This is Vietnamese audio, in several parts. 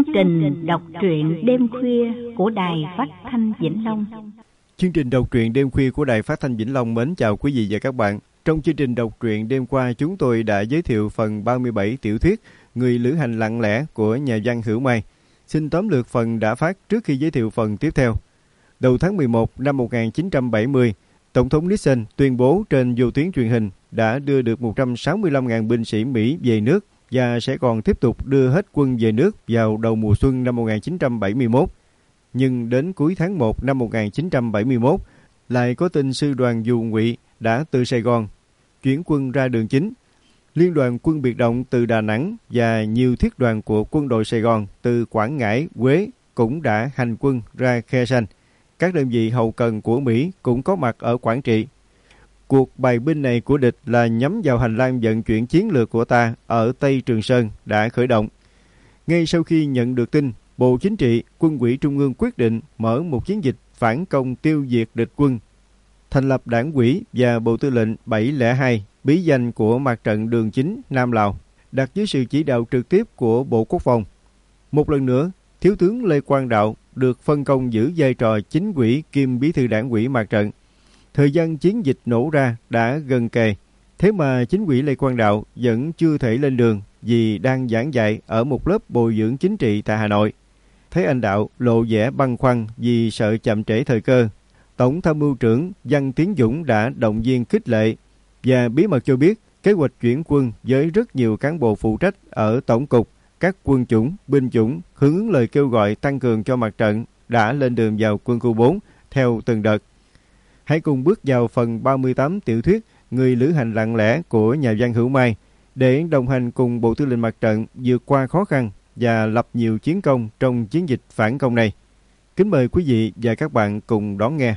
trình đọc truyện đêm khuya của Đài Phát thanh Vĩnh Long. Chương trình đọc truyện đêm khuya của Đài Phát thanh Vĩnh Long mến chào quý vị và các bạn. Trong chương trình đọc truyện đêm qua, chúng tôi đã giới thiệu phần 37 tiểu thuyết Người lữ hành lặng lẽ của nhà văn Hữu Mai. Xin tóm lược phần đã phát trước khi giới thiệu phần tiếp theo. Đầu tháng 11 năm 1970, Tổng thống Nixon tuyên bố trên vô tuyến truyền hình đã đưa được 165.000 binh sĩ Mỹ về nước và sẽ còn tiếp tục đưa hết quân về nước vào đầu mùa xuân năm 1971. Nhưng đến cuối tháng 1 năm 1971, lại có tin sư đoàn Dù Ngụy đã từ Sài Gòn chuyển quân ra đường chính. Liên đoàn quân biệt động từ Đà Nẵng và nhiều thiết đoàn của quân đội Sài Gòn từ Quảng Ngãi, Huế cũng đã hành quân ra Khe Sanh. Các đơn vị hậu cần của Mỹ cũng có mặt ở Quảng Trị. Cuộc bài binh này của địch là nhắm vào hành lang vận chuyển chiến lược của ta ở Tây Trường Sơn đã khởi động. Ngay sau khi nhận được tin, Bộ Chính trị, Quân ủy Trung ương quyết định mở một chiến dịch phản công tiêu diệt địch quân. Thành lập Đảng ủy và Bộ Tư lệnh 702, bí danh của mặt trận đường chính Nam Lào, đặt dưới sự chỉ đạo trực tiếp của Bộ Quốc phòng. Một lần nữa, Thiếu tướng Lê Quang Đạo được phân công giữ vai trò chính ủy kiêm bí thư Đảng ủy mặt trận. Thời gian chiến dịch nổ ra đã gần kề, thế mà chính ủy Lê Quang Đạo vẫn chưa thể lên đường vì đang giảng dạy ở một lớp bồi dưỡng chính trị tại Hà Nội. Thấy anh Đạo lộ vẻ băn khoăn vì sợ chậm trễ thời cơ, Tổng tham mưu trưởng Văn Tiến Dũng đã động viên khích lệ và bí mật cho biết kế hoạch chuyển quân với rất nhiều cán bộ phụ trách ở Tổng cục, các quân chủng, binh chủng hưởng ứng lời kêu gọi tăng cường cho mặt trận đã lên đường vào quân khu 4 theo từng đợt. Hãy cùng bước vào phần 38 tiểu thuyết Người lữ hành lặng lẽ của nhà văn Hữu Mai để đồng hành cùng Bộ Tư lệnh Mặt trận vượt qua khó khăn và lập nhiều chiến công trong chiến dịch phản công này. Kính mời quý vị và các bạn cùng đón nghe.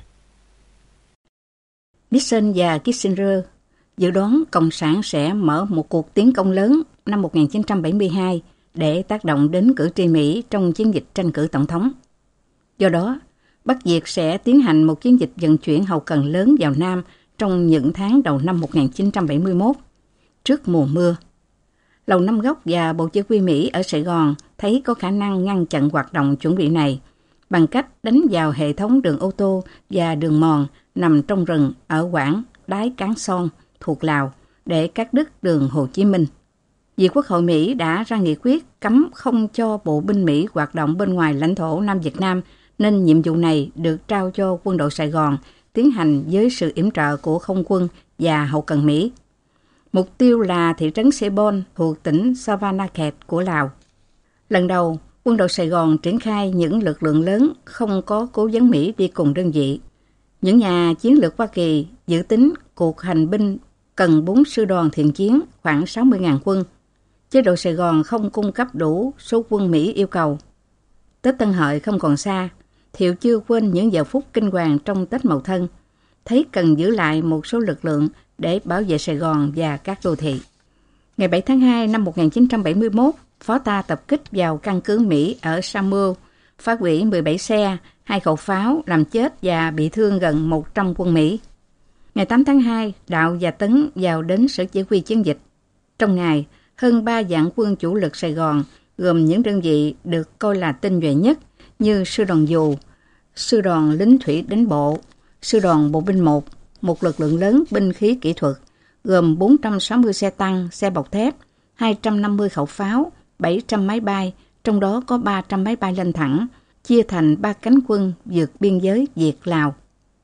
Nixon và Kissinger dự đoán Cộng sản sẽ mở một cuộc tiến công lớn năm 1972 để tác động đến cử tri Mỹ trong chiến dịch tranh cử tổng thống. Do đó, Bắc Việt sẽ tiến hành một chiến dịch vận chuyển hậu cần lớn vào Nam trong những tháng đầu năm 1971, trước mùa mưa. Lầu Năm Góc và Bộ Chỉ huy Mỹ ở Sài Gòn thấy có khả năng ngăn chặn hoạt động chuẩn bị này bằng cách đánh vào hệ thống đường ô tô và đường mòn nằm trong rừng ở quãng Đái Cán Son thuộc Lào để cắt đứt đường Hồ Chí Minh. Vì Quốc hội Mỹ đã ra nghị quyết cấm không cho bộ binh Mỹ hoạt động bên ngoài lãnh thổ Nam Việt Nam, nên nhiệm vụ này được trao cho quân đội Sài Gòn tiến hành với sự yểm trợ của không quân và hậu cần Mỹ. Mục tiêu là thị trấn Sebon thuộc tỉnh Savannakhet của Lào. Lần đầu, quân đội Sài Gòn triển khai những lực lượng lớn không có cố vấn Mỹ đi cùng đơn vị. Những nhà chiến lược Hoa Kỳ dự tính cuộc hành binh cần 4 sư đoàn thiện chiến khoảng 60.000 quân. Chế độ Sài Gòn không cung cấp đủ số quân Mỹ yêu cầu. Tết Tân Hợi không còn xa, Thiệu chưa quên những giờ phút kinh hoàng trong Tết Mậu Thân, thấy cần giữ lại một số lực lượng để bảo vệ Sài Gòn và các đô thị. Ngày 7 tháng 2 năm 1971, pháo ta tập kích vào căn cứ Mỹ ở Samuel, phá hủy 17 xe, 2 khẩu pháo, làm chết và bị thương gần 100 quân Mỹ. Ngày 8 tháng 2, Đạo và Tấn vào đến sở chỉ huy chiến dịch. Trong ngày, hơn 3 vạn quân chủ lực Sài Gòn, gồm những đơn vị được coi là tinh nhuệ nhất như Sư đoàn Dù, Sư đoàn lính thủy đánh bộ, Sư đoàn bộ binh 1, một lực lượng lớn binh khí kỹ thuật, gồm 460 xe tăng, xe bọc thép, 250 khẩu pháo, 700 máy bay, trong đó có 300 máy bay lên thẳng, chia thành 3 cánh quân vượt biên giới Việt-Lào.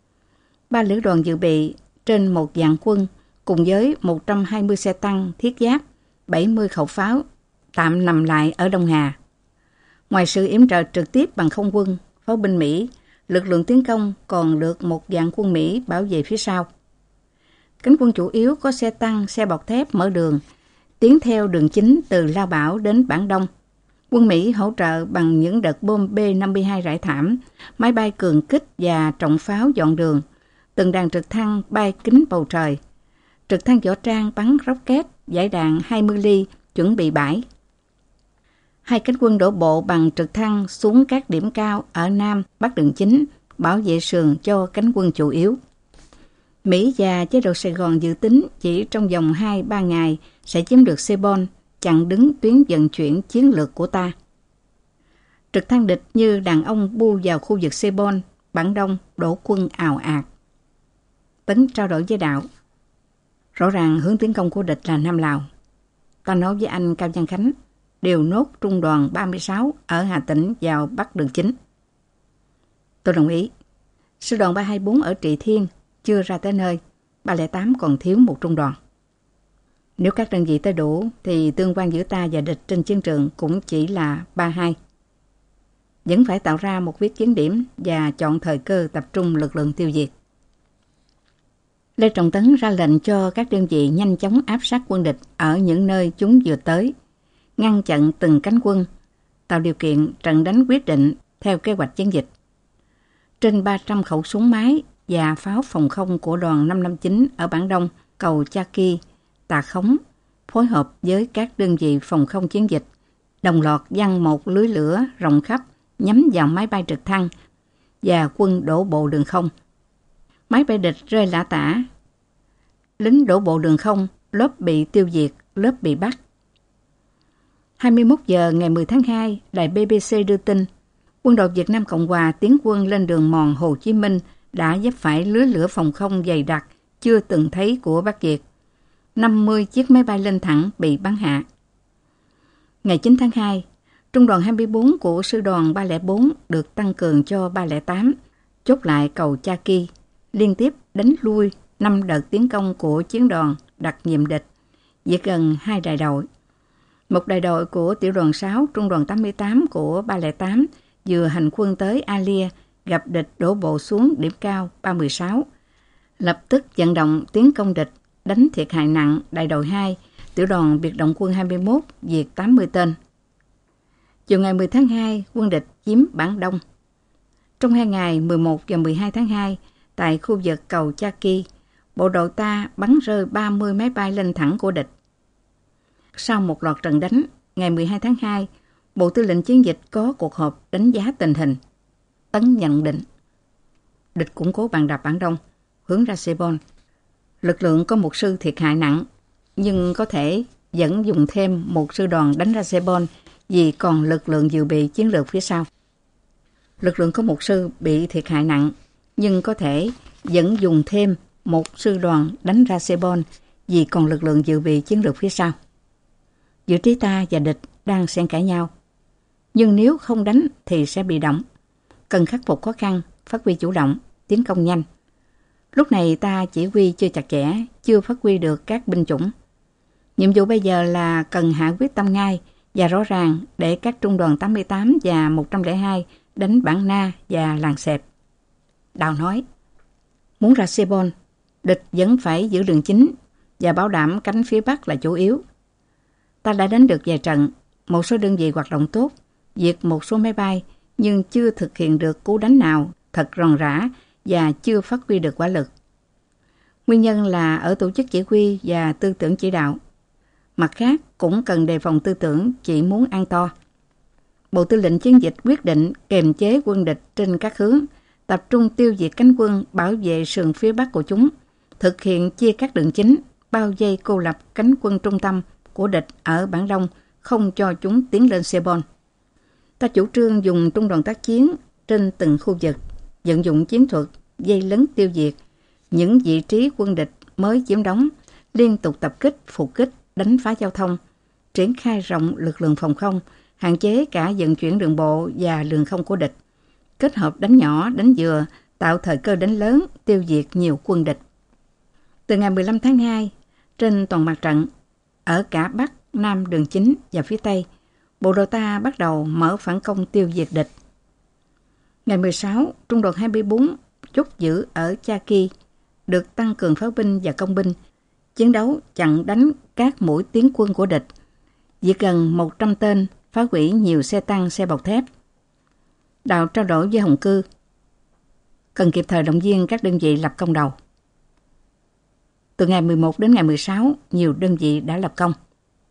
3 lữ đoàn dự bị trên 1 vạn quân, cùng với 120 xe tăng, thiết giáp, 70 khẩu pháo, tạm nằm lại ở Đông Hà. Ngoài sự yểm trợ trực tiếp bằng không quân, pháo binh Mỹ, lực lượng tiến công còn được 1 vạn quân Mỹ bảo vệ phía sau. Cánh quân chủ yếu có xe tăng, xe bọc thép mở đường, tiến theo đường chính từ Lao Bảo đến Bản Đông. Quân Mỹ hỗ trợ bằng những đợt bom B-52 rải thảm, máy bay cường kích và trọng pháo dọn đường, từng đàn trực thăng bay kính bầu trời. Trực thăng võ trang bắn rocket, giải đạn 20 ly, chuẩn bị bãi. 2 cánh quân đổ bộ bằng trực thăng xuống các điểm cao ở Nam, Bắc đường chính, bảo vệ sườn cho cánh quân chủ yếu. Mỹ và chế độ Sài Gòn dự tính chỉ trong vòng 2-3 ngày sẽ chiếm được Sebon, chặn đứng tuyến vận chuyển chiến lược của ta. Trực thăng địch như đàn ông bu vào khu vực Sebon, Bản Đông, đổ quân ào ạt. Tấn trao đổi với Đạo. Rõ ràng hướng tiến công của địch là Nam Lào. Ta nói với anh Cao Văn Khánh, điều nốt trung đoàn 36 ở Hà Tĩnh vào Bắc đường chính. Tôi đồng ý. Sư đoàn 324 ở Trị Thiên chưa ra tới nơi, 308 còn thiếu một trung đoàn. Nếu các đơn vị tới đủ thì tương quan giữa ta và địch trên chiến trường cũng chỉ là 32. Vẫn phải tạo ra một viết chiến điểm và chọn thời cơ tập trung lực lượng tiêu diệt. Lê Trọng Tấn ra lệnh cho các đơn vị nhanh chóng áp sát quân địch ở những nơi chúng vừa tới, ngăn chặn từng cánh quân, tạo điều kiện trận đánh quyết định theo kế hoạch chiến dịch. Trên 300 khẩu súng máy và pháo phòng không của đoàn 559 ở Bản Đông, cầu Chaki, Tà Khống, phối hợp với các đơn vị phòng không chiến dịch, đồng loạt giăng một lưới lửa rộng khắp nhắm vào máy bay trực thăng và quân đổ bộ đường không. Máy bay địch rơi lả tả. Lính đổ bộ đường không, lớp bị tiêu diệt, lớp bị bắt. 21 giờ ngày 10 tháng 2, đài BBC đưa tin, quân đội Việt Nam Cộng Hòa tiến quân lên đường mòn Hồ Chí Minh đã vấp phải lưới lửa phòng không dày đặc chưa từng thấy của Bắc Việt. 50 chiếc máy bay lên thẳng bị bắn hạ. Ngày 9 tháng 2, Trung đoàn 24 của Sư đoàn 304 được tăng cường cho 308, chốt lại cầu Chaki, liên tiếp đánh lui 5 đợt tiến công của chiến đoàn đặc nhiệm địch, diệt gần 2 đại đội. Một đại đội của tiểu đoàn 6, trung đoàn 88 của 308 vừa hành quân tới Alia, gặp địch đổ bộ xuống điểm cao 316. Lập tức vận động tiến công địch, đánh thiệt hại nặng đại đội 2, tiểu đoàn biệt động quân 21, diệt 80 tên. Chiều ngày 10 tháng 2, quân địch chiếm Bản Đông. Trong 2 ngày 11 và 12 tháng 2, tại khu vực cầu Chaki, bộ đội ta bắn rơi 30 máy bay lên thẳng của địch. Sau một loạt trận đánh, ngày 12 tháng 2, Bộ Tư lệnh Chiến dịch có cuộc họp đánh giá tình hình. Tấn nhận định, địch củng cố bàn đạp Bản Đông, hướng ra Sebon. Lực lượng có một sư thiệt hại nặng, nhưng có thể vẫn dùng thêm một sư đoàn đánh ra Sebon vì còn lực lượng dự bị chiến lược phía sau. Lực lượng có một sư bị thiệt hại nặng, nhưng có thể vẫn dùng thêm một sư đoàn đánh ra Sebon vì còn lực lượng dự bị chiến lược phía sau. Giữa trí ta và địch đang xen cãi nhau. Nhưng nếu không đánh thì sẽ bị động. Cần khắc phục khó khăn, phát huy chủ động, tiến công nhanh. Lúc này ta chỉ huy chưa chặt chẽ, chưa phát huy được các binh chủng. Nhiệm vụ bây giờ là cần hạ quyết tâm ngay và rõ ràng để các trung đoàn 88 và 102 đánh Bản Na và Làng Sẹp. Đào nói, muốn ra Sebon, địch vẫn phải giữ đường chính và bảo đảm cánh phía Bắc là chủ yếu. Ta đã đánh được vài trận, một số đơn vị hoạt động tốt, diệt một số máy bay, nhưng chưa thực hiện được cú đánh nào thật ròng rã và chưa phát huy được quả lực. Nguyên nhân là ở tổ chức chỉ huy và tư tưởng chỉ đạo. Mặt khác, cũng cần đề phòng tư tưởng chỉ muốn ăn to. Bộ Tư lệnh Chiến dịch quyết định kềm chế quân địch trên các hướng, tập trung tiêu diệt cánh quân bảo vệ sườn phía Bắc của chúng, thực hiện chia các đường chính, bao vây cô lập cánh quân trung tâm của địch ở Bản Đông, không cho chúng tiến lên Sebon. Ta chủ trương dùng trung đoàn tác chiến trên từng khu vực, vận dụng chiến thuật, vây lấn tiêu diệt những vị trí quân địch mới chiếm đóng, liên tục tập kích, phục kích, đánh phá giao thông, triển khai rộng lực lượng phòng không, hạn chế cả vận chuyển đường bộ và đường không của địch, kết hợp đánh nhỏ, đánh vừa, tạo thời cơ đánh lớn, tiêu diệt nhiều quân địch. Từ ngày 15 tháng 2, trên toàn mặt trận, ở cả Bắc, Nam đường chính và phía Tây, bộ đội ta bắt đầu mở phản công tiêu diệt địch. Ngày 16, trung đoàn 24 chốt giữ ở Chaki, được tăng cường pháo binh và công binh, chiến đấu chặn đánh các mũi tiến quân của địch, diệt gần 100 tên, phá hủy nhiều xe tăng, xe bọc thép. Đào trao đổi với Hồng Cư, cần kịp thời động viên các đơn vị lập công đầu. Từ ngày 11 đến ngày 16, nhiều đơn vị đã lập công.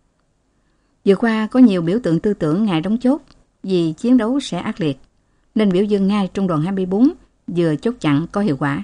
Vừa qua có nhiều biểu tượng tư tưởng ngại đóng chốt vì chiến đấu sẽ ác liệt, nên biểu dương ngay trung đoàn 24 vừa chốt chặn có hiệu quả.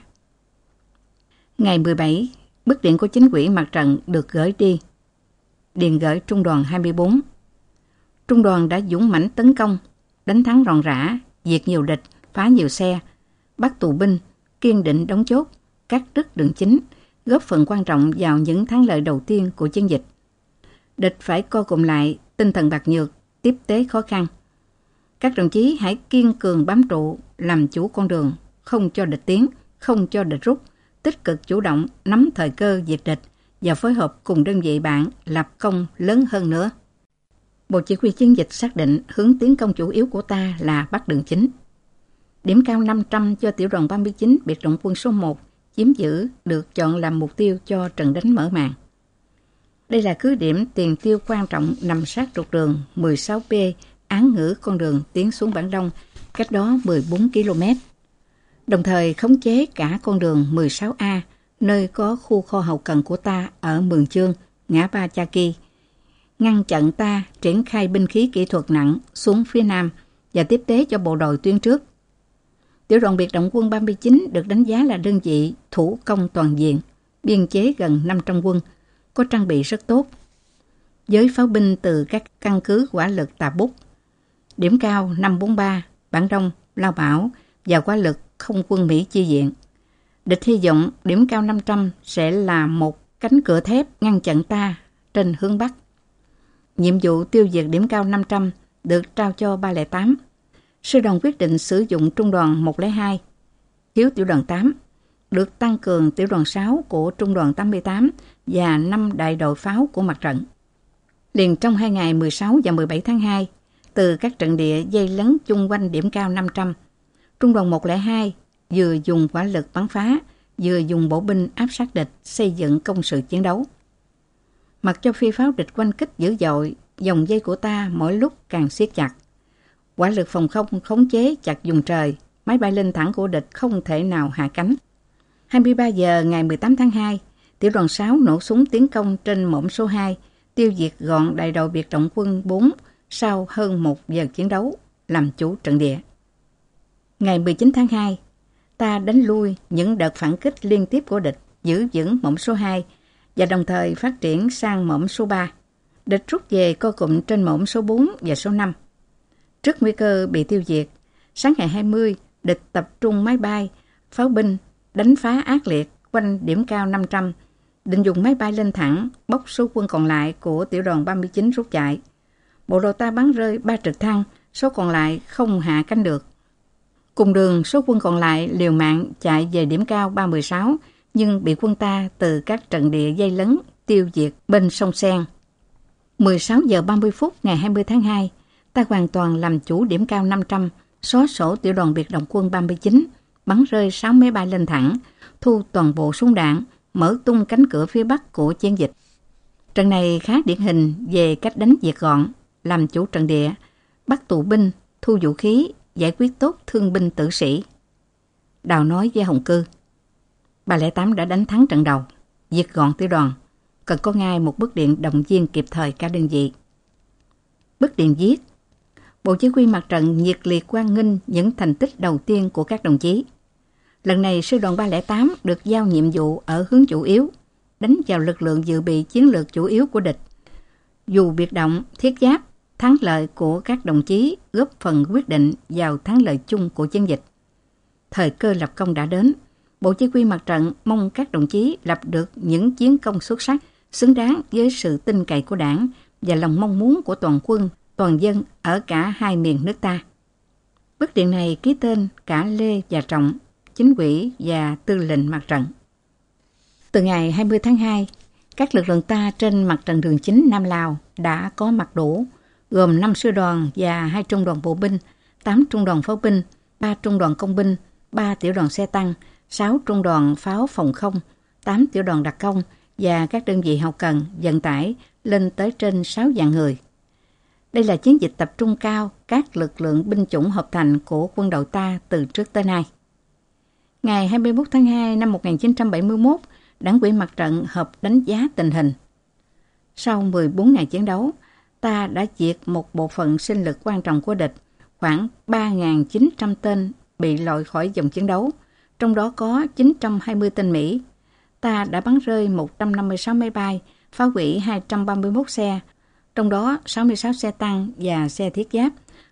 Ngày 17, bức điện của chính ủy mặt trận được gửi đi. Điện gửi trung đoàn 24. Trung đoàn đã dũng mãnh tấn công, đánh thắng ròng rã, diệt nhiều địch, phá nhiều xe, bắt tù binh, kiên định đóng chốt, cắt đứt đường chính, góp phần quan trọng vào những thắng lợi đầu tiên của chiến dịch. Địch phải co cụm lại, tinh thần bạc nhược, tiếp tế khó khăn. Các đồng chí hãy kiên cường bám trụ, làm chủ con đường, không cho địch tiến, không cho địch rút, tích cực chủ động, nắm thời cơ diệt địch và phối hợp cùng đơn vị bạn lập công lớn hơn nữa. Bộ chỉ huy chiến dịch xác định hướng tiến công chủ yếu của ta là bắt đường chính. Điểm cao 500 cho tiểu đoàn 39 biệt động quân số 1 chiếm giữ được chọn làm mục tiêu cho trận đánh mở màn. Đây là cứ điểm tiền tiêu quan trọng nằm sát trục đường 16P án ngữ con đường tiến xuống Bản Đông, cách đó 14 km. Đồng thời khống chế cả con đường 16A, nơi có khu kho hậu cần của ta ở Mường Chương, ngã ba Chaki, ngăn chặn ta triển khai binh khí kỹ thuật nặng xuống phía Nam và tiếp tế cho bộ đội tuyến trước. Tiểu đoàn biệt động quân 39 được đánh giá là đơn vị thủ công toàn diện, biên chế gần 500 quân, có trang bị rất tốt, với pháo binh từ các căn cứ hỏa lực Tà Bút, điểm cao 543, Bản Đông, Lao Bảo và hỏa lực không quân Mỹ chi viện. Địch hy vọng điểm cao 500 sẽ là một cánh cửa thép ngăn chặn ta trên hướng Bắc. Nhiệm vụ tiêu diệt điểm cao 500 được trao cho 308. Sư đoàn quyết định sử dụng trung đoàn 102, thiếu tiểu đoàn 8, được tăng cường tiểu đoàn 6 của trung đoàn 88 và 5 đại đội pháo của mặt trận. Liền trong 2 ngày 16 và 17 tháng 2, từ các trận địa dây lấn chung quanh điểm cao 500, trung đoàn 102 vừa dùng hỏa lực bắn phá, vừa dùng bộ binh áp sát địch xây dựng công sự chiến đấu. Mặc cho phi pháo địch quanh kích dữ dội, dòng dây của ta mỗi lúc càng siết chặt. Hỏa lực phòng không khống chế chặt vùng trời, máy bay lên thẳng của địch không thể nào hạ cánh. 23 giờ ngày 18 tháng 2, tiểu đoàn 6 nổ súng tiến công trên mỏm số 2, tiêu diệt gọn đại đội biệt động quân 4 sau hơn 1 giờ chiến đấu, làm chủ trận địa. Ngày 19 tháng 2, ta đánh lui những đợt phản kích liên tiếp của địch, giữ vững mỏm số 2 và đồng thời phát triển sang mỏm số 3. Địch rút về co cụm trên mỏm số 4 và số 5. Trước nguy cơ bị tiêu diệt, sáng ngày 20, địch tập trung máy bay, pháo binh, đánh phá ác liệt quanh điểm cao 500, định dùng máy bay lên thẳng, bóc số quân còn lại của tiểu đoàn 39 rút chạy. Bộ đội ta bắn rơi 3 trực thăng, số còn lại không hạ cánh được. Cùng đường, số quân còn lại liều mạng chạy về điểm cao 316, nhưng bị quân ta từ các trận địa dây lấn tiêu diệt bên sông Sen. 16 giờ 30 phút ngày 20 tháng 2, ta hoàn toàn làm chủ điểm cao 500, xóa sổ tiểu đoàn biệt động quân 39, bắn rơi 6 máy bay lên thẳng, thu toàn bộ súng đạn, mở tung cánh cửa phía Bắc của chiến dịch. Trận này khá điển hình về cách đánh diệt gọn, làm chủ trận địa, bắt tù binh, thu vũ khí, giải quyết tốt thương binh tử sĩ. Đào nói với Hồng Cư, 308 đã đánh thắng trận đầu, diệt gọn tiểu đoàn, cần có ngay một bức điện động viên kịp thời cả đơn vị. Bức điện viết, Bộ Chỉ huy Mặt trận nhiệt liệt hoan nghênh những thành tích đầu tiên của các đồng chí. Lần này, sư đoàn 308 được giao nhiệm vụ ở hướng chủ yếu, đánh vào lực lượng dự bị chiến lược chủ yếu của địch. Dù biệt động, thiết giáp, thắng lợi của các đồng chí góp phần quyết định vào thắng lợi chung của chiến dịch. Thời cơ lập công đã đến. Bộ Chỉ huy Mặt trận mong các đồng chí lập được những chiến công xuất sắc, xứng đáng với sự tin cậy của Đảng và lòng mong muốn của toàn quân, toàn dân ở cả hai miền nước ta. Bức điện này ký tên cả Lê và Trọng, chính ủy và tư lệnh mặt trận. Từ ngày 20 tháng 2, các lực lượng ta trên mặt trận đường chính Nam Lào đã có mặt đủ, gồm 5 sư đoàn và 2 trung đoàn bộ binh, 8 trung đoàn pháo binh, 3 trung đoàn công binh, 3 tiểu đoàn xe tăng, 6 trung đoàn pháo phòng không, 8 tiểu đoàn đặc công và các đơn vị hậu cần, vận tải lên tới trên 6 vạn người. Đây là chiến dịch tập trung cao các lực lượng binh chủng hợp thành của quân đội ta từ trước tới nay. Ngày 21 tháng 2 năm 1971, Đảng ủy mặt trận họp đánh giá tình hình. Sau 14 ngày chiến đấu, ta đã diệt một bộ phận sinh lực quan trọng của địch, khoảng 3.900 tên bị loại khỏi dòng chiến đấu, trong đó có 920 tên Mỹ. Ta đã bắn rơi 156 máy bay, phá hủy 231 xe, trong đó 66 xe tăng và xe thiết giáp,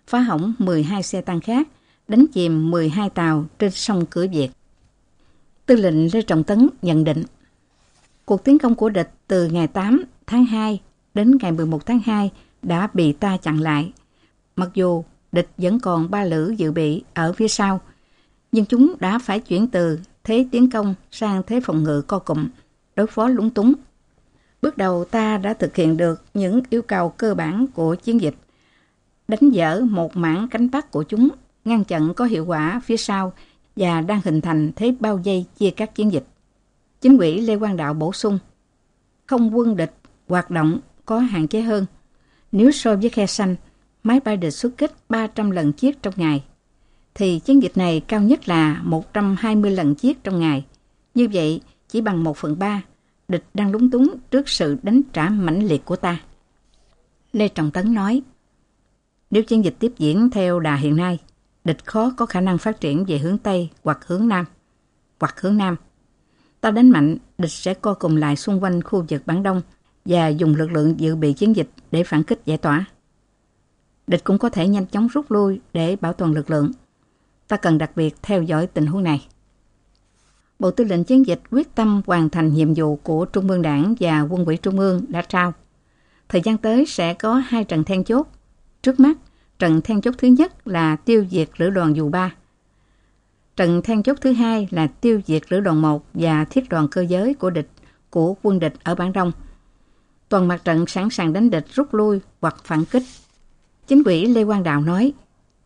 phá hỏng 12 xe tăng khác, đánh chìm 12 tàu trên sông Cửa Việt. Tư lệnh Lê Trọng Tấn nhận định, cuộc tiến công của địch từ ngày 8 tháng 2 đến ngày 11 tháng 2 đã bị ta chặn lại. Mặc dù địch vẫn còn 3 lữ dự bị ở phía sau, nhưng chúng đã phải chuyển từ thế tiến công sang thế phòng ngự co cụm, đối phó lúng túng. Bước đầu ta đã thực hiện được những yêu cầu cơ bản của chiến dịch, đánh dỡ một mảng cánh Bắc của chúng, ngăn chặn có hiệu quả phía sau và đang hình thành thế bao vây chia cắt chiến dịch. Chính ủy Lê Quang Đạo bổ sung, không quân địch hoạt động có hạn chế hơn. Nếu so với khe xanh, máy bay địch xuất kích 300 lần chiếc trong ngày, thì chiến dịch này cao nhất là 120 lần chiếc trong ngày. Như vậy, chỉ bằng 1/3, địch đang lúng túng trước sự đánh trả mãnh liệt của ta. Lê Trọng Tấn nói, nếu chiến dịch tiếp diễn theo đà hiện nay, địch khó có khả năng phát triển về hướng Tây hoặc hướng Nam. Ta đánh mạnh, địch sẽ co cụm lại xung quanh khu vực Bản Đông và dùng lực lượng dự bị chiến dịch để phản kích giải tỏa. Địch cũng có thể nhanh chóng rút lui để bảo toàn lực lượng. Ta cần đặc biệt theo dõi tình huống này. Bộ Tư lệnh Chiến dịch quyết tâm hoàn thành nhiệm vụ của Trung ương Đảng và Quân ủy Trung ương đã trao. Thời gian tới sẽ có 2 trận then chốt. Trước mắt, trận then chốt thứ nhất là tiêu diệt lữ đoàn dù 3. Trận then chốt thứ hai là tiêu diệt lữ đoàn 1 và thiết đoàn cơ giới của quân địch ở Bản Đông. Toàn mặt trận sẵn sàng đánh địch rút lui hoặc phản kích. Chính ủy Lê Quang Đạo nói,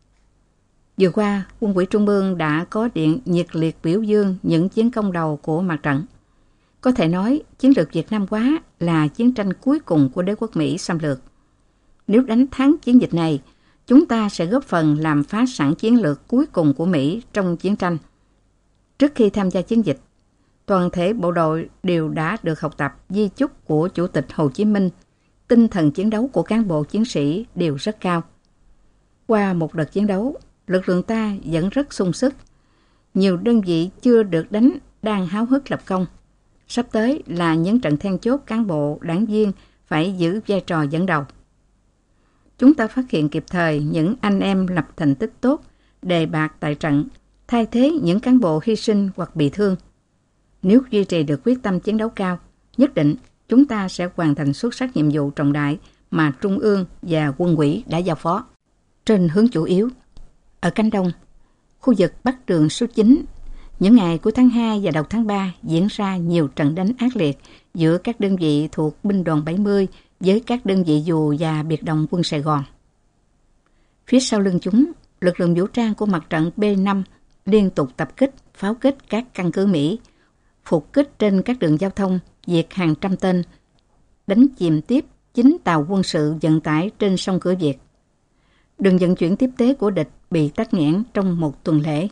vừa qua, Quân ủy Trung ương đã có điện nhiệt liệt biểu dương những chiến công đầu của mặt trận. Có thể nói, chiến lược Việt Nam hóa là chiến tranh cuối cùng của đế quốc Mỹ xâm lược. Nếu đánh thắng chiến dịch này, chúng ta sẽ góp phần làm phá sản chiến lược cuối cùng của Mỹ trong chiến tranh. Trước khi tham gia chiến dịch, toàn thể bộ đội đều đã được học tập di chúc của Chủ tịch Hồ Chí Minh. Tinh thần chiến đấu của cán bộ chiến sĩ đều rất cao. Qua một đợt chiến đấu, lực lượng ta vẫn rất sung sức. Nhiều đơn vị chưa được đánh đang háo hức lập công. Sắp tới là những trận then chốt cán bộ, đảng viên phải giữ vai trò dẫn đầu. Chúng ta phát hiện kịp thời những anh em lập thành tích tốt, đề bạt tại trận, thay thế những cán bộ hy sinh hoặc bị thương. Nếu duy trì được quyết tâm chiến đấu cao, nhất định chúng ta sẽ hoàn thành xuất sắc nhiệm vụ trọng đại mà Trung ương và Quân ủy đã giao phó. Trên hướng chủ yếu, ở cánh Đông, khu vực Bắc Đường số 9, những ngày cuối tháng 2 và đầu tháng 3 diễn ra nhiều trận đánh ác liệt giữa các đơn vị thuộc binh đoàn 70 với các đơn vị dù và biệt động quân Sài Gòn. Phía sau lưng chúng, lực lượng vũ trang của mặt trận B5 liên tục tập kích, pháo kích các căn cứ Mỹ, phục kích trên các đường giao thông, diệt hàng trăm tên, đánh chìm tiếp 9 tàu quân sự vận tải trên sông Cửa Việt. Đường vận chuyển tiếp tế của địch bị tắc nghẽn trong một tuần lễ.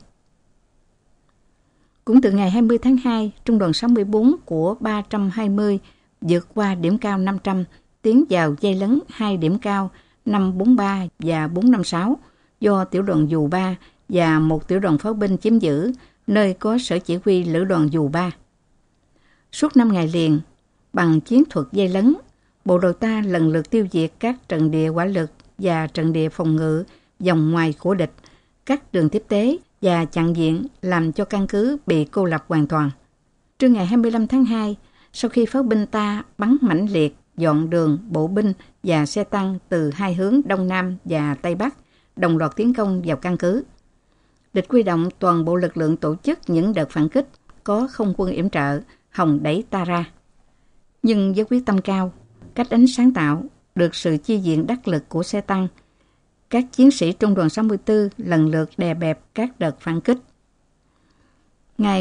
Cũng từ ngày 20 tháng 2, Trung đoàn 64 của 320 vượt qua điểm cao 500, tiến vào dây lấn 2 điểm cao 543 và 456 do tiểu đoàn dù 3 và một tiểu đoàn pháo binh chiếm giữ, nơi có sở chỉ huy lữ đoàn dù 3. Suốt 5 ngày liền, bằng chiến thuật dây lấn, bộ đội ta lần lượt tiêu diệt các trận địa hỏa lực và trận địa phòng ngự vòng ngoài của địch, các đường tiếp tế và chặn diện làm cho căn cứ bị cô lập hoàn toàn. Trưa ngày 25 tháng 2, sau khi pháo binh ta bắn mãnh liệt dọn đường bộ binh và xe tăng từ hai hướng Đông Nam và Tây Bắc, đồng loạt tiến công vào căn cứ. Địch huy động toàn bộ lực lượng tổ chức những đợt phản kích, có không quân yểm trợ, hòng đẩy ta ra. Nhưng với quyết tâm cao, cách đánh sáng tạo, được sự chi viện đắc lực của xe tăng, các chiến sĩ Trung đoàn 64 lần lượt đè bẹp các đợt phản kích. Ngày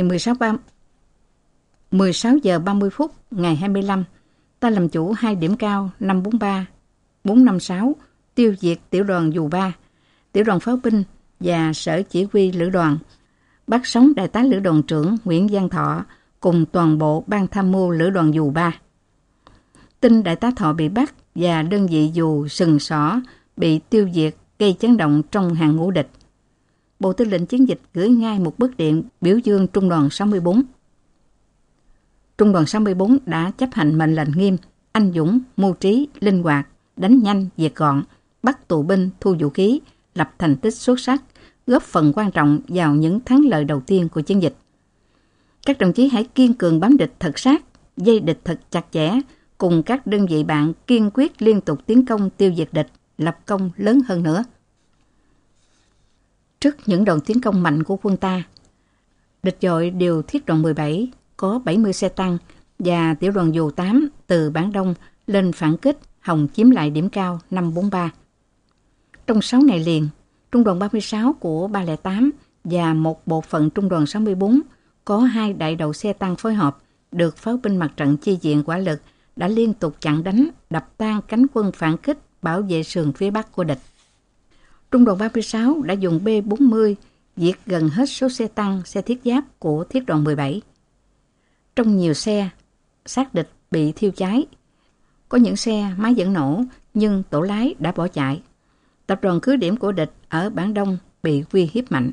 16 giờ 30 phút ngày 25, ta làm chủ 2 điểm cao 543, 456, tiêu diệt tiểu đoàn dù 3, tiểu đoàn pháo binh và sở chỉ huy lữ đoàn, bắt sống đại tá lữ đoàn trưởng Nguyễn Văn Thọ cùng toàn bộ ban tham mưu lữ đoàn dù 3. Tin đại tá Thọ bị bắt và đơn vị dù Sừng Sỏ bị tiêu diệt gây chấn động trong hàng ngũ địch. Bộ Tư lệnh Chiến dịch gửi ngay một bức điện biểu dương Trung đoàn 64. Trung đoàn 64 đã chấp hành mệnh lệnh nghiêm, anh dũng, mưu trí, linh hoạt, đánh nhanh, diệt gọn, bắt tù binh, thu vũ khí, lập thành tích xuất sắc, góp phần quan trọng vào những thắng lợi đầu tiên của chiến dịch. Các đồng chí hãy kiên cường bám địch thật sát, dây địch thật chặt chẽ, cùng các đơn vị bạn kiên quyết liên tục tiến công tiêu diệt địch, lập công lớn hơn nữa. Trước những đòn tiến công mạnh của quân ta, địch dội điều thiết đoàn 17 có 70 xe tăng và tiểu đoàn dù 8 từ Bản Đông lên phản kích, hòng chiếm lại điểm cao 543. Trong 6 ngày liền, trung đoàn 36 của 308 và một bộ phận trung đoàn 64 có 2 đại đội xe tăng phối hợp được pháo binh mặt trận chi viện hỏa lực đã liên tục chặn đánh, đập tan cánh quân phản kích, bảo vệ sườn phía bắc của địch. Trung đoàn 36 đã dùng B-40 diệt gần hết số xe tăng, xe thiết giáp của thiết đoàn 17. Trong nhiều xe, xác địch bị thiêu cháy. Có những xe máy vẫn nổ, nhưng tổ lái đã bỏ chạy. Tập đoàn cứ điểm của địch ở Bản Đông bị uy hiếp mạnh.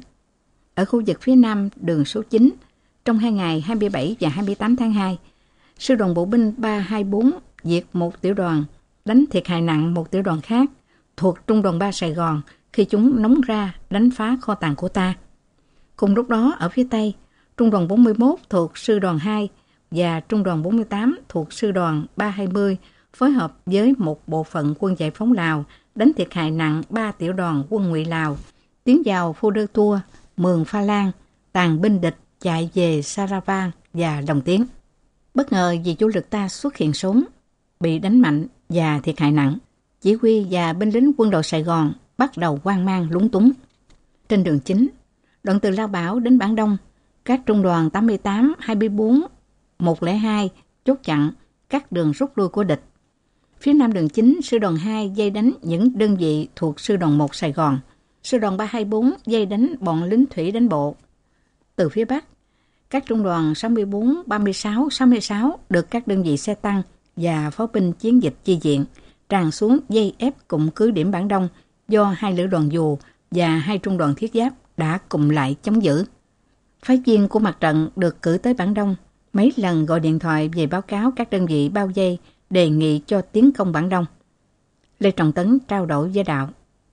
Ở khu vực phía nam đường số 9, trong 2 ngày 27 và 28 tháng 2, sư đoàn bộ binh 324 diệt một tiểu đoàn, đánh thiệt hại nặng một tiểu đoàn khác thuộc trung đoàn 3 Sài Gòn khi chúng nóng ra đánh phá kho tàng của ta. Cùng lúc đó, ở phía Tây, trung đoàn 41 thuộc sư đoàn 2 và trung đoàn 48 thuộc sư đoàn 320 phối hợp với một bộ phận quân giải phóng Lào đánh thiệt hại nặng 3 tiểu đoàn quân Ngụy Lào, tiến vào Phu Đơ Tua, Mường Pha Lan, tàn binh địch chạy về Saravan và Đồng Tiến. Bất ngờ vì chủ lực ta xuất hiện sớm, bị đánh mạnh và thiệt hại nặng. Chỉ huy và binh lính quân đội Sài Gòn bắt đầu hoang mang lúng túng. Trên đường chính, đoạn từ Lao Bảo đến Bản Đông, các trung đoàn 88, 24, 102 chốt chặn các đường rút lui của địch. Phía nam đường chính, sư đoàn 2 vây đánh những đơn vị thuộc sư đoàn 1 Sài Gòn. Sư đoàn 324 vây đánh bọn lính thủy đánh bộ. Từ phía bắc, các trung đoàn 64, 36, 66 được các đơn vị xe tăng và pháo binh chiến dịch chi viện tràn xuống dây ép cụm cứ điểm Bản Đông do 2 lữ đoàn dù và 2 trung đoàn thiết giáp đã cùng lại chống giữ. Phái viên của mặt trận được cử tới Bản Đông mấy lần gọi điện thoại về báo cáo các đơn vị bao vây đề nghị cho tiến công Bản Đông. Lê Trọng Tấn trao đổi với Đạo.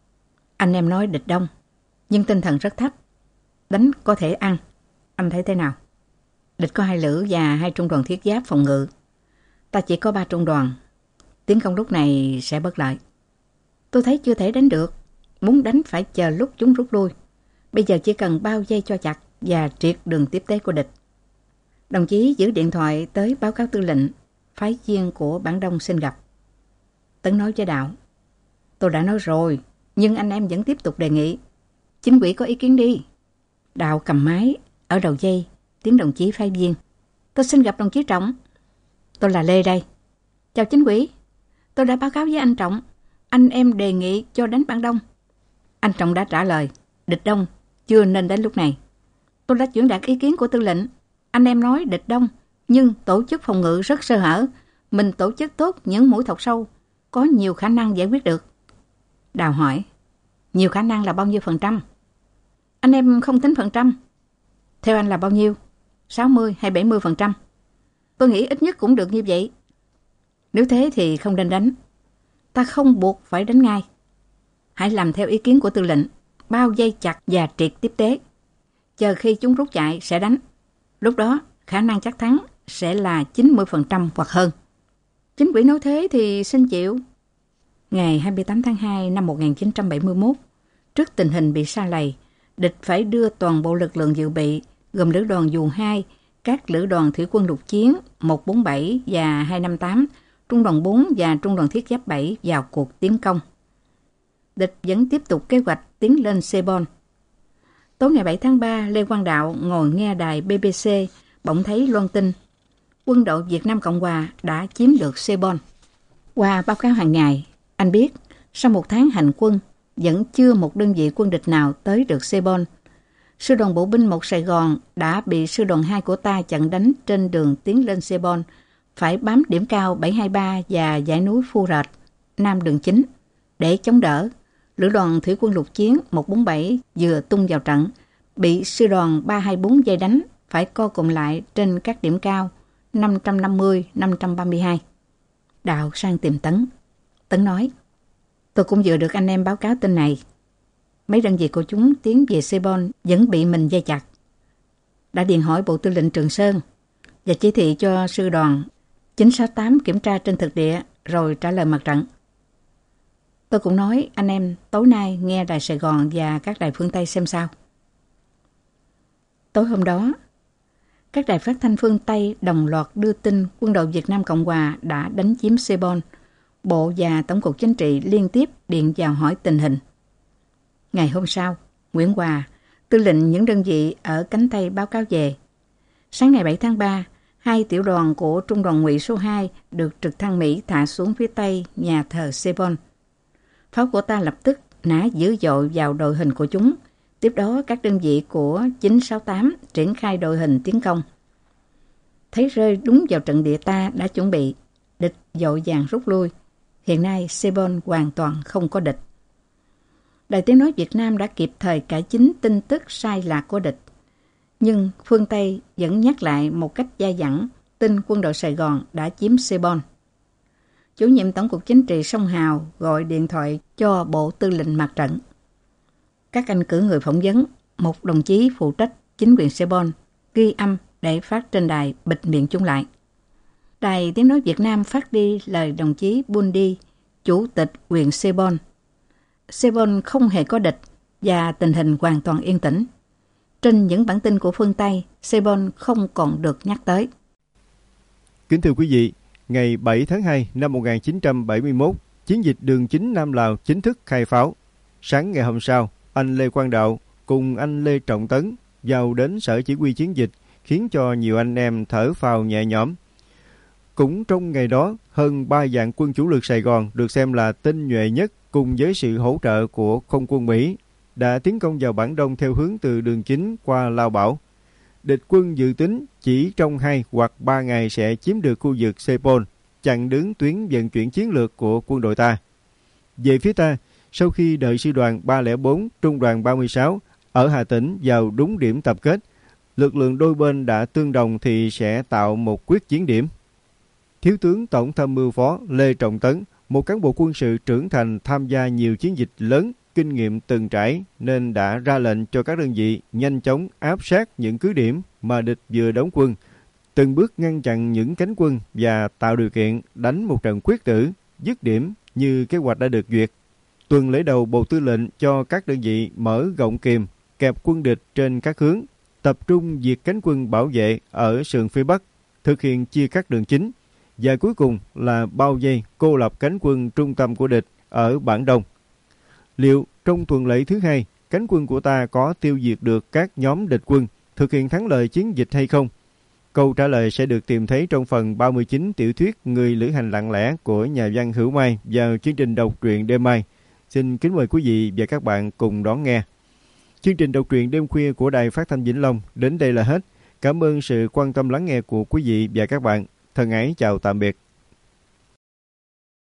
Anh em nói địch đông, nhưng tinh thần rất thấp. Đánh có thể ăn. Anh thấy thế nào? Địch có 2 lữ và 2 trung đoàn thiết giáp phòng ngự. Ta chỉ có 3 trung đoàn. Tiến công lúc này sẽ bất lợi. Tôi thấy chưa thể đánh được. Muốn đánh phải chờ lúc chúng rút lui. Bây giờ chỉ cần bao vây cho chặt và triệt đường tiếp tế của địch. Đồng chí giữ điện thoại tới báo cáo tư lệnh. Phái viên của Bản Đông xin gặp. Tấn nói với Đạo. Tôi đã nói rồi, nhưng anh em vẫn tiếp tục đề nghị. Chính ủy có ý kiến đi. Đạo cầm máy ở đầu dây, tiếng đồng chí phái viên. Tôi xin gặp đồng chí Trọng. Tôi là Lê đây. Chào chính ủy. Tôi đã báo cáo với anh Trọng. Anh em đề nghị cho đánh Bản Đông. Anh Trọng đã trả lời. Địch đông, chưa nên đánh lúc này. Tôi đã chuyển đạt ý kiến của tư lệnh. Anh em nói địch đông, nhưng tổ chức phòng ngự rất sơ hở. Mình tổ chức tốt những mũi thọc sâu, có nhiều khả năng giải quyết được. Đào hỏi. Nhiều khả năng là bao nhiêu %? Anh em không tính %. Theo anh là bao nhiêu? 60 hay 70%? Tôi nghĩ ít nhất cũng được như vậy. Nếu thế thì không nên đánh. Ta không buộc phải đánh ngay. Hãy làm theo ý kiến của tư lệnh, bao vây chặt và triệt tiếp tế. Chờ khi chúng rút chạy sẽ đánh. Lúc đó khả năng chắc thắng sẽ là 90% hoặc hơn. Chính ủy nói thế thì xin chịu. Ngày 28 tháng 2 năm 1971, trước tình hình bị sa lầy, địch phải đưa toàn bộ lực lượng dự bị, gồm lữ đoàn dù 2, các lữ đoàn thủy quân lục chiến 147 và 258, trung đoàn 4 và trung đoàn thiết giáp 7 vào cuộc tiến công. Địch vẫn tiếp tục kế hoạch tiến lên Sebon. Tối ngày 7 tháng 3, Lê Quang Đạo ngồi nghe đài BBC, bỗng thấy loan tin. Quân đội Việt Nam Cộng Hòa đã chiếm được Sebon. Qua báo cáo hàng ngày, anh biết, sau 1 tháng hành quân, vẫn chưa một đơn vị quân địch nào tới được Sebon. Sư đoàn bộ binh 1 Sài Gòn đã bị sư đoàn 2 của ta chặn đánh trên đường tiến lên Sebon, phải bám điểm cao 723 và dãy núi Phu Rệt, nam đường chính. Để chống đỡ, lữ đoàn thủy quân lục chiến 147 vừa tung vào trận, bị sư đoàn 324 vây đánh, phải co cụm lại trên các điểm cao 550, 532. Đạo sang tìm Tấn. Tấn nói, tôi cũng vừa được anh em báo cáo tin này. mấy đơn vị của chúng tiến về Sebon vẫn bị mình dây chặt. Đã điện hỏi Bộ Tư lệnh Trường Sơn và chỉ thị cho sư đoàn 968 kiểm tra trên thực địa rồi trả lời mặt trận. Tôi cũng nói anh em tối nay nghe Đài Sài Gòn và các đài phương Tây xem sao. Tối hôm đó, các đài phát thanh phương Tây đồng loạt đưa tin quân đội Việt Nam Cộng Hòa đã đánh chiếm Sebon. Bộ và Tổng cục Chính trị liên tiếp điện vào hỏi tình hình. Ngày hôm sau, Nguyễn Hòa, tư lệnh những đơn vị ở cánh Tây báo cáo về. Sáng ngày 7 tháng 3, 2 tiểu đoàn của Trung đoàn Ngụy số 2 được trực thăng Mỹ thả xuống phía Tây nhà thờ Sebon. Pháo của ta lập tức nã dữ dội vào đội hình của chúng. Tiếp đó các đơn vị của 968 triển khai đội hình tiến công. Thấy rơi đúng vào trận địa ta đã chuẩn bị, địch vội vàng rút lui. Hiện nay Sebon hoàn toàn không có địch. Đài Tiếng nói Việt Nam đã kịp thời cải chính tin tức sai lạc của địch. Nhưng phương Tây vẫn nhắc lại một cách dai dẳng tin quân đội Sài Gòn đã chiếm Sebon. Chủ nhiệm Tổng cục Chính trị Sông Hào gọi điện thoại cho Bộ Tư lệnh Mặt trận. Các anh cử người phỏng vấn, một đồng chí phụ trách chính quyền Sebon ghi âm để phát trên đài bịt miệng chúng lại. Đài Tiếng nói Việt Nam phát đi lời đồng chí Bundi, chủ tịch huyện Sebon. Sebon không hề có địch và tình hình hoàn toàn yên tĩnh. Trên những bản tin của phương Tây, Sebon không còn được nhắc tới. Kính thưa quý vị, ngày 7 tháng 2 năm 1971, chiến dịch đường chính Nam Lào chính thức khai pháo. Sáng ngày hôm sau, anh Lê Quang Đạo cùng anh Lê Trọng Tấn vào đến sở chỉ huy chiến dịch, khiến cho nhiều anh em thở phào nhẹ nhõm. Cũng trong ngày đó, hơn 3 vạn quân chủ lực Sài Gòn được xem là tinh nhuệ nhất cùng với sự hỗ trợ của không quân Mỹ đã tiến công vào Bản Đông theo hướng từ đường chính qua Lao Bảo. Địch quân dự tính chỉ trong 2 hoặc 3 ngày sẽ chiếm được khu vực Sebon, chặn đứng tuyến vận chuyển chiến lược của quân đội ta. Về phía ta, sau khi đợi sư đoàn 304, trung đoàn 36 ở Hà Tĩnh vào đúng điểm tập kết, lực lượng đôi bên đã tương đồng thì sẽ tạo một quyết chiến điểm. Thiếu tướng Tổng tham mưu phó Lê Trọng Tấn, một cán bộ quân sự trưởng thành tham gia nhiều chiến dịch lớn, kinh nghiệm từng trải nên đã ra lệnh cho các đơn vị nhanh chóng áp sát những cứ điểm mà địch vừa đóng quân, từng bước ngăn chặn những cánh quân và tạo điều kiện đánh một trận quyết tử, dứt điểm như kế hoạch đã được duyệt. Tuần lễ đầu, Bộ Tư lệnh cho các đơn vị mở gọng kìm, kẹp quân địch trên các hướng, tập trung diệt cánh quân bảo vệ ở sườn phía Bắc, thực hiện chia cắt đường chính, và cuối cùng là bao vây cô lập cánh quân trung tâm của địch ở Bản Đông. Liệu trong tuần lễ thứ hai, cánh quân của ta có tiêu diệt được các nhóm địch quân, thực hiện thắng lợi chiến dịch hay không? Câu trả lời sẽ được tìm thấy trong phần 39 tiểu thuyết Người lữ hành lặng lẽ của nhà văn Hữu Mai vào chương trình đọc truyện đêm mai. Xin kính mời quý vị và các bạn cùng đón nghe. Chương trình đọc truyện đêm khuya của Đài Phát thanh Vĩnh Long đến đây là hết. Cảm ơn sự quan tâm lắng nghe của quý vị và các bạn. Thân ái chào tạm biệt.